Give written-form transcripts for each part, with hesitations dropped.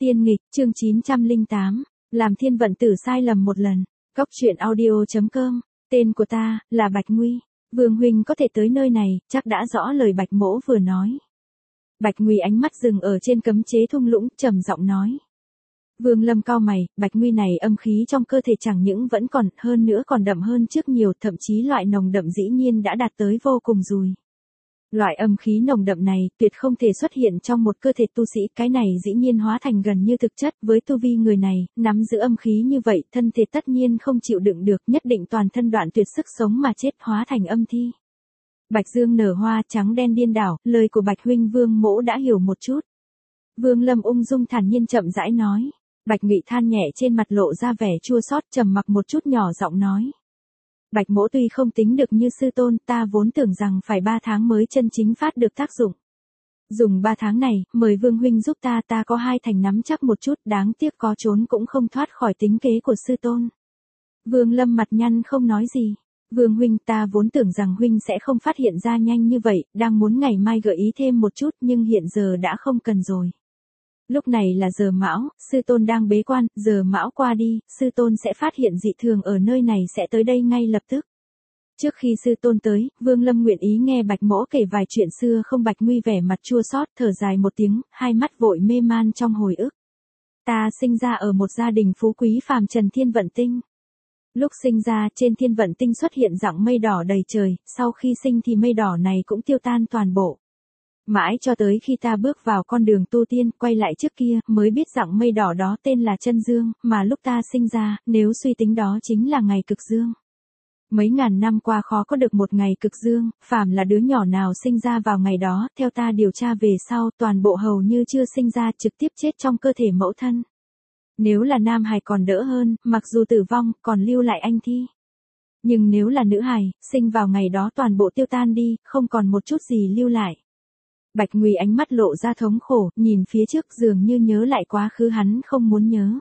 Tiên nghịch, chương 908, làm thiên vận tử sai lầm một lần. Góc truyện audio.com, tên của ta, là Bạch Nguy. Vương huynh có thể tới nơi này, chắc đã rõ lời Bạch mỗ vừa nói. Bạch Nguy ánh mắt dừng ở trên cấm chế thung lũng, trầm giọng nói. Vương Lâm cau mày, Bạch Nguy này âm khí trong cơ thể chẳng những vẫn còn, hơn nữa còn đậm hơn trước nhiều, thậm chí loại nồng đậm dĩ nhiên đã đạt tới vô cùng rồi. Loại âm khí nồng đậm này tuyệt không thể xuất hiện trong một cơ thể tu sĩ, cái này dĩ nhiên hóa thành gần như thực chất, với tu vi người này, nắm giữ âm khí như vậy, thân thể tất nhiên không chịu đựng được, nhất định toàn thân đoạn tuyệt sức sống mà chết, hóa thành âm thi. Bạch Dương nở hoa, trắng đen điên đảo, lời của Bạch huynh Vương mỗ đã hiểu một chút. Vương Lâm ung dung thản nhiên chậm rãi nói. Bạch Ngụy than nhẹ, trên mặt lộ ra vẻ chua xót, trầm mặc một chút nhỏ giọng nói. Bạch mỗ tuy không tính được như sư tôn, ta vốn tưởng rằng phải 3 tháng mới chân chính phát được tác dụng. Dùng 3 tháng này, mời Vương huynh giúp ta có 2 thành nắm chắc một chút, đáng tiếc có trốn cũng không thoát khỏi tính kế của sư tôn. Vương Lâm mặt nhăn không nói gì. Vương huynh, ta vốn tưởng rằng huynh sẽ không phát hiện ra nhanh như vậy, đang muốn ngày mai gợi ý thêm một chút nhưng hiện giờ đã không cần rồi. Lúc này là giờ mão, sư tôn đang bế quan, giờ mão qua đi, sư tôn sẽ phát hiện dị thường ở nơi này sẽ tới đây ngay lập tức. Trước khi sư tôn tới, Vương Lâm nguyện ý nghe Bạch mỗ kể vài chuyện xưa không. Bạch Nguy vẻ mặt chua xót, thở dài một tiếng, hai mắt vội mê man trong hồi ức. Ta sinh ra ở một gia đình phú quý phàm trần thiên vận tinh. Lúc sinh ra, trên thiên vận tinh xuất hiện dạng mây đỏ đầy trời, sau khi sinh thì mây đỏ này cũng tiêu tan toàn bộ. Mãi cho tới khi ta bước vào con đường tu tiên, quay lại trước kia, mới biết rằng mây đỏ đó tên là chân dương, mà lúc ta sinh ra, nếu suy tính đó chính là ngày cực dương. Mấy ngàn năm qua khó có được một ngày cực dương, phàm là đứa nhỏ nào sinh ra vào ngày đó, theo ta điều tra về sau, toàn bộ hầu như chưa sinh ra, trực tiếp chết trong cơ thể mẫu thân. Nếu là nam hài còn đỡ hơn, mặc dù tử vong, còn lưu lại anh thi. Nhưng nếu là nữ hài, sinh vào ngày đó toàn bộ tiêu tan đi, không còn một chút gì lưu lại. Bạch Nguy ánh mắt lộ ra thống khổ, nhìn phía trước dường như nhớ lại quá khứ hắn không muốn nhớ.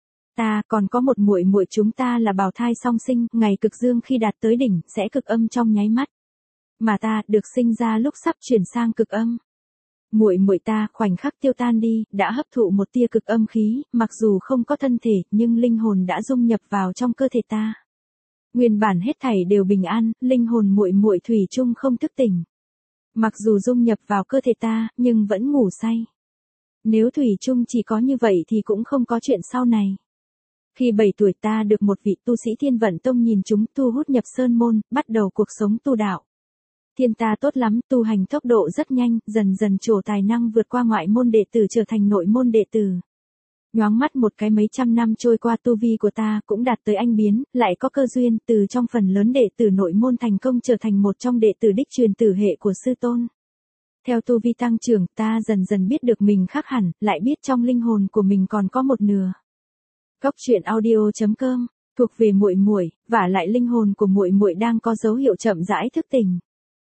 Ta còn có một muội muội, chúng ta là bào thai song sinh, ngày cực dương khi đạt tới đỉnh sẽ cực âm trong nháy mắt. Mà ta được sinh ra lúc sắp chuyển sang cực âm. Muội muội ta khoảnh khắc tiêu tan đi, đã hấp thụ một tia cực âm khí, mặc dù không có thân thể, nhưng linh hồn đã dung nhập vào trong cơ thể ta. Nguyên bản hết thảy đều bình an, linh hồn muội muội thủy chung không thức tỉnh. Mặc dù dung nhập vào cơ thể ta, nhưng vẫn ngủ say. Nếu thủy chung chỉ có như vậy thì cũng không có chuyện sau này. Khi 7 tuổi ta được một vị tu sĩ Thiên Vận Tông nhìn chúng thu hút nhập sơn môn, bắt đầu cuộc sống tu đạo. Thiên ta tốt lắm, tu hành tốc độ rất nhanh, dần dần trổ tài năng vượt qua ngoại môn đệ tử trở thành nội môn đệ tử. Nhoáng mắt một cái mấy trăm năm trôi qua, tu vi của ta cũng đạt tới anh biến, lại có cơ duyên, từ trong phần lớn đệ tử nội môn thành công trở thành một trong đệ tử đích truyền tử hệ của sư tôn. Theo tu vi tăng trưởng, ta dần dần biết được mình khác hẳn, lại biết trong linh hồn của mình còn có một nửa. Góc truyện audio.com, thuộc về muội muội, vả lại linh hồn của muội muội đang có dấu hiệu chậm rãi thức tỉnh.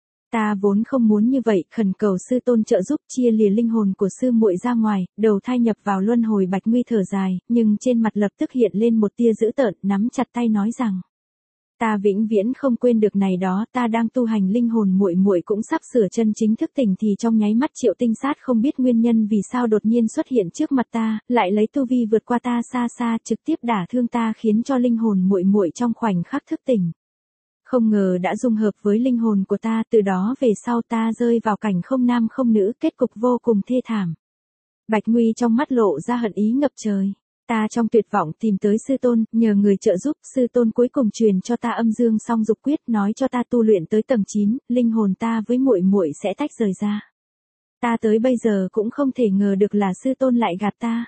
Ta vốn không muốn như vậy, khẩn cầu sư tôn trợ giúp chia lìa linh hồn của sư muội ra ngoài, đầu thai nhập vào luân hồi. Bạch Nguy thở dài, nhưng trên mặt lập tức hiện lên một tia dữ tợn, nắm chặt tay nói rằng: ta vĩnh viễn không quên được này đó, ta đang tu hành, linh hồn muội muội cũng sắp sửa chân chính thức tỉnh thì trong nháy mắt Triệu Tinh Sát không biết nguyên nhân vì sao đột nhiên xuất hiện trước mặt ta, lại lấy tu vi vượt qua ta xa xa, trực tiếp đả thương ta, khiến cho linh hồn muội muội trong khoảnh khắc thức tỉnh. Không ngờ đã dung hợp với linh hồn của ta, từ đó về sau ta rơi vào cảnh không nam không nữ, kết cục vô cùng thê thảm. Bạch Nguy trong mắt lộ ra hận ý ngập trời. Ta trong tuyệt vọng tìm tới sư tôn, nhờ người trợ giúp, sư tôn cuối cùng truyền cho ta âm dương song dục quyết, nói cho ta tu luyện tới tầng 9, linh hồn ta với muội muội sẽ tách rời ra. Ta tới bây giờ cũng không thể ngờ được là sư tôn lại gạt ta.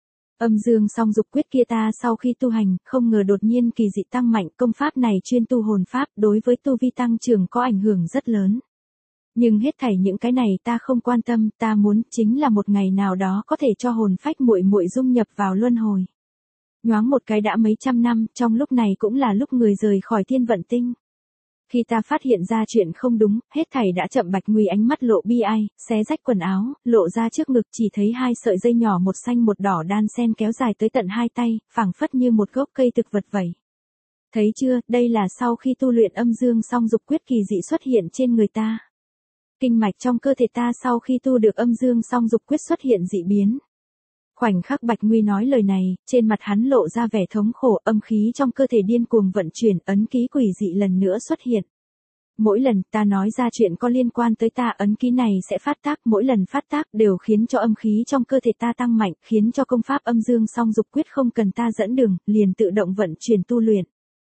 Âm dương song dục quyết kia ta sau khi tu hành, không ngờ đột nhiên kỳ dị tăng mạnh, công pháp này chuyên tu hồn pháp, đối với tu vi tăng trưởng có ảnh hưởng rất lớn. Nhưng hết thảy những cái này ta không quan tâm, ta muốn chính là một ngày nào đó có thể cho hồn phách muội muội dung nhập vào luân hồi. Nhoáng một cái đã mấy trăm năm, trong lúc này cũng là lúc người rời khỏi Thiên Vận Tinh. Khi ta phát hiện ra chuyện không đúng, hết thảy đã chậm. Bạch Nguy ánh mắt lộ bi ai, xé rách quần áo, lộ ra trước ngực chỉ thấy 2 sợi dây nhỏ một xanh một đỏ đan xen kéo dài tới tận 2 tay, phảng phất như một gốc cây thực vật vậy. Thấy chưa, đây là sau khi tu luyện âm dương song dục quyết kỳ dị xuất hiện trên người ta. Kinh mạch trong cơ thể ta sau khi tu được âm dương song dục quyết xuất hiện dị biến. Khoảnh khắc Bạch Nguy nói lời này, trên mặt hắn lộ ra vẻ thống khổ, âm khí trong cơ thể điên cuồng vận chuyển, ấn ký quỷ dị lần nữa xuất hiện. Mỗi lần ta nói ra chuyện có liên quan tới ta, ấn ký này sẽ phát tác, mỗi lần phát tác đều khiến cho âm khí trong cơ thể ta tăng mạnh, khiến cho công pháp âm dương song dục quyết không cần ta dẫn đường, liền tự động vận chuyển tu luyện.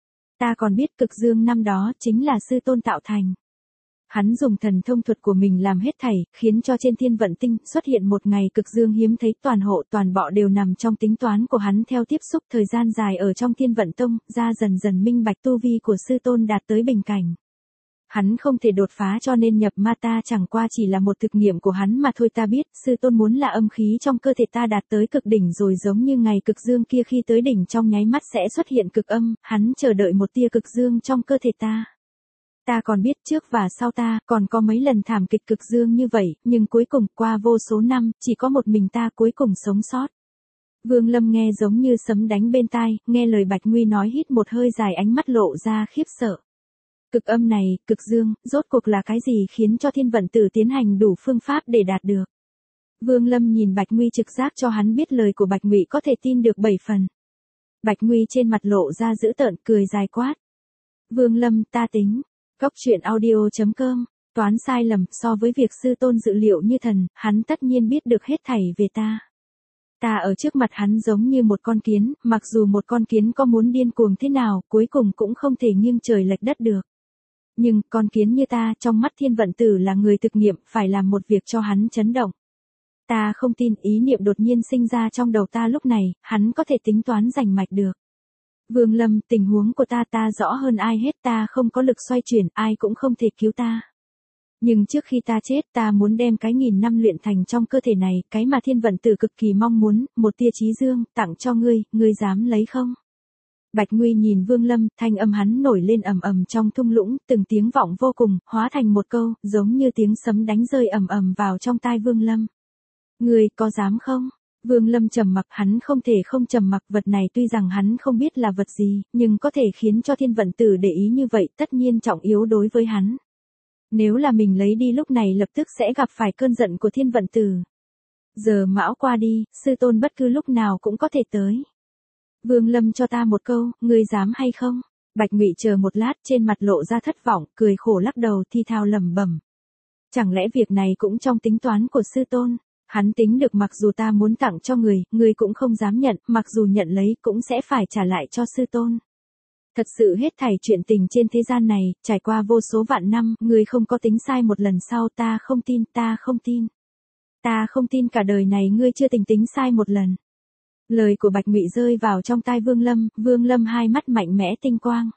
Ta còn biết cực dương năm đó chính là sư tôn tạo thành. Hắn dùng thần thông thuật của mình làm hết thảy, khiến cho trên thiên vận tinh xuất hiện một ngày cực dương hiếm thấy, toàn hộ toàn bọ đều nằm trong tính toán của hắn. Theo tiếp xúc thời gian dài ở trong thiên vận tông, ra dần dần minh bạch tu vi của sư tôn đạt tới bình cảnh. Hắn không thể đột phá cho nên nhập ma, ta chẳng qua chỉ là một thực nghiệm của hắn mà thôi. Ta biết sư tôn muốn là âm khí trong cơ thể ta đạt tới cực đỉnh rồi, giống như ngày cực dương kia khi tới đỉnh trong nháy mắt sẽ xuất hiện cực âm, hắn chờ đợi một tia cực dương trong cơ thể ta. Ta còn biết trước và sau ta còn có mấy lần thảm kịch cực dương như vậy, nhưng cuối cùng qua vô số năm, chỉ có một mình ta cuối cùng sống sót. Vương Lâm nghe giống như sấm đánh bên tai, nghe lời Bạch Nguy nói hít một hơi dài, ánh mắt lộ ra khiếp sợ. Cực âm này, cực dương, rốt cuộc là cái gì khiến cho thiên vận tử tiến hành đủ phương pháp để đạt được? Vương Lâm nhìn Bạch Nguy trực giác cho hắn biết lời của Bạch Ngụy có thể tin được 7 phần. Bạch Nguy trên mặt lộ ra dữ tợn, cười dài quát. Vương Lâm, ta tính. Cốc truyện audio.com, toán sai lầm, so với việc sư tôn dự liệu như thần, hắn tất nhiên biết được hết thảy về ta. Ta ở trước mặt hắn giống như một con kiến, mặc dù một con kiến có muốn điên cuồng thế nào, cuối cùng cũng không thể nghiêng trời lệch đất được. Nhưng, con kiến như ta, trong mắt thiên vận tử là người thực nghiệm, phải làm một việc cho hắn chấn động. Ta không tin, ý niệm đột nhiên sinh ra trong đầu ta lúc này, hắn có thể tính toán rành mạch được. Vương Lâm, tình huống của ta rõ hơn ai hết, ta không có lực xoay chuyển, ai cũng không thể cứu ta. Nhưng trước khi ta chết, ta muốn đem cái 1000 năm luyện thành trong cơ thể này, cái mà thiên vận tử cực kỳ mong muốn, một tia chí dương, tặng cho ngươi dám lấy không? Bạch Nguy nhìn Vương Lâm, thanh âm hắn nổi lên ầm ầm trong thung lũng, từng tiếng vọng vô cùng, hóa thành một câu, giống như tiếng sấm đánh rơi ầm ầm vào trong tai Vương Lâm. Ngươi có dám không? Vương Lâm trầm mặc, hắn không thể không trầm mặc, vật này tuy rằng hắn không biết là vật gì, nhưng có thể khiến cho thiên vận tử để ý như vậy, tất nhiên trọng yếu đối với hắn. Nếu là mình lấy đi lúc này lập tức sẽ gặp phải cơn giận của thiên vận tử. Giờ mão qua đi, sư tôn bất cứ lúc nào cũng có thể tới. Vương Lâm cho ta một câu, ngươi dám hay không? Bạch Ngụy chờ một lát, trên mặt lộ ra thất vọng, cười khổ lắc đầu, thi thao lẩm bẩm. Chẳng lẽ việc này cũng trong tính toán của sư tôn? Hắn tính được mặc dù ta muốn tặng cho người cũng không dám nhận, mặc dù nhận lấy cũng sẽ phải trả lại cho sư tôn. Thật sự hết thảy chuyện tình trên thế gian này, trải qua vô số vạn năm, người không có tính sai một lần sau, ta không tin. Ta không tin cả đời này ngươi chưa tính sai một lần. Lời của Bạch Ngụy rơi vào trong tai Vương Lâm hai mắt mạnh mẽ tinh quang.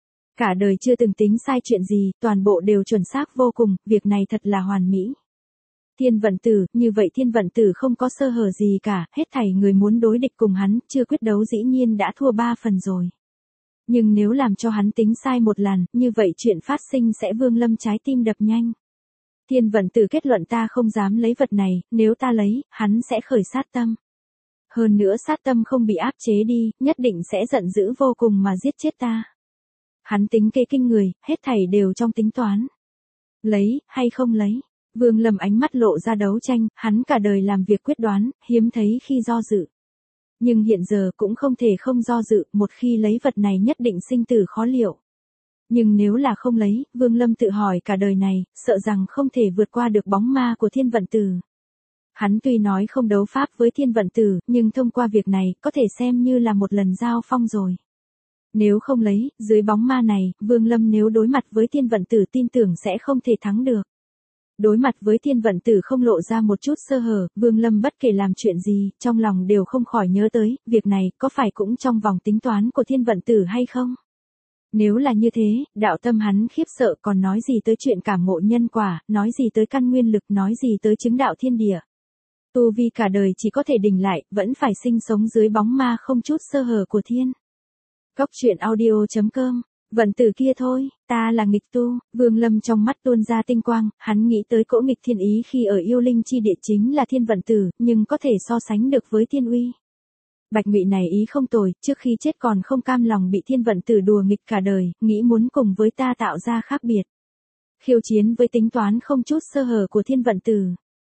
Cả đời chưa từng tính sai chuyện gì, toàn bộ đều chuẩn xác vô cùng, việc này thật là hoàn mỹ. Thiên vận tử, như vậy thiên vận tử không có sơ hở gì cả, hết thảy người muốn đối địch cùng hắn, chưa quyết đấu dĩ nhiên đã thua 3 phần rồi. Nhưng nếu làm cho hắn tính sai một lần, như vậy chuyện phát sinh sẽ Vương Lâm trái tim đập nhanh. Thiên vận tử kết luận ta không dám lấy vật này, nếu ta lấy, hắn sẽ khởi sát tâm. Hơn nữa sát tâm không bị áp chế đi, nhất định sẽ giận dữ vô cùng mà giết chết ta. Hắn tính kế kinh người, hết thảy đều trong tính toán. Lấy, hay không lấy? Vương Lâm ánh mắt lộ ra đấu tranh, hắn cả đời làm việc quyết đoán, hiếm thấy khi do dự. Nhưng hiện giờ cũng không thể không do dự, một khi lấy vật này nhất định sinh tử khó liệu. Nhưng nếu là không lấy, Vương Lâm tự hỏi cả đời này, sợ rằng không thể vượt qua được bóng ma của thiên vận tử. Hắn tuy nói không đấu pháp với thiên vận tử, nhưng thông qua việc này, có thể xem như là một lần giao phong rồi. Nếu không lấy, dưới bóng ma này, Vương Lâm nếu đối mặt với thiên vận tử tin tưởng sẽ không thể thắng được. Đối mặt với thiên vận tử không lộ ra một chút sơ hở, Vương Lâm bất kể làm chuyện gì, trong lòng đều không khỏi nhớ tới, việc này có phải cũng trong vòng tính toán của thiên vận tử hay không? Nếu là như thế, đạo tâm hắn khiếp sợ, còn nói gì tới chuyện cảm ngộ nhân quả, nói gì tới căn nguyên lực, nói gì tới chứng đạo thiên địa. Tu vi cả đời chỉ có thể đỉnh lại, vẫn phải sinh sống dưới bóng ma không chút sơ hở của thiên. Cốc truyện audio.com, vận tử kia thôi, ta là nghịch tu. Vương Lâm trong mắt tuôn ra tinh quang, hắn nghĩ tới cỗ nghịch thiên ý khi ở yêu linh chi địa chính là thiên vận tử, nhưng có thể so sánh được với thiên uy. Bạch Ngụy này ý không tồi, trước khi chết còn không cam lòng bị thiên vận tử đùa nghịch cả đời, nghĩ muốn cùng với ta tạo ra khác biệt. Khiêu chiến với tính toán không chút sơ hở của thiên vận tử.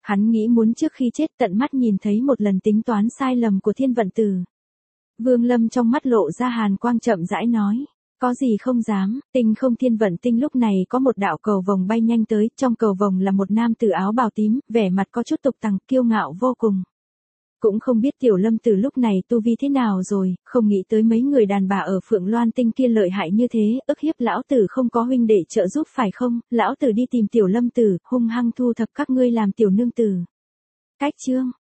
Hắn nghĩ muốn trước khi chết tận mắt nhìn thấy một lần tính toán sai lầm của Thiên Vận Tử. Vương Lâm trong mắt lộ ra hàn quang chậm rãi nói. Có gì không dám, tinh không thiên vận tinh lúc này có một đạo cầu vồng bay nhanh tới, trong cầu vồng là một nam tử áo bào tím, vẻ mặt có chút tục tằng, kiêu ngạo vô cùng. Cũng không biết Tiểu Lâm Tử lúc này tu vi thế nào rồi, không nghĩ tới mấy người đàn bà ở Phượng Loan Tinh kia lợi hại như thế, ức hiếp lão tử không có huynh đệ trợ giúp phải không, lão tử đi tìm Tiểu Lâm Tử, hung hăng thu thập các ngươi làm tiểu nương tử. Cách chương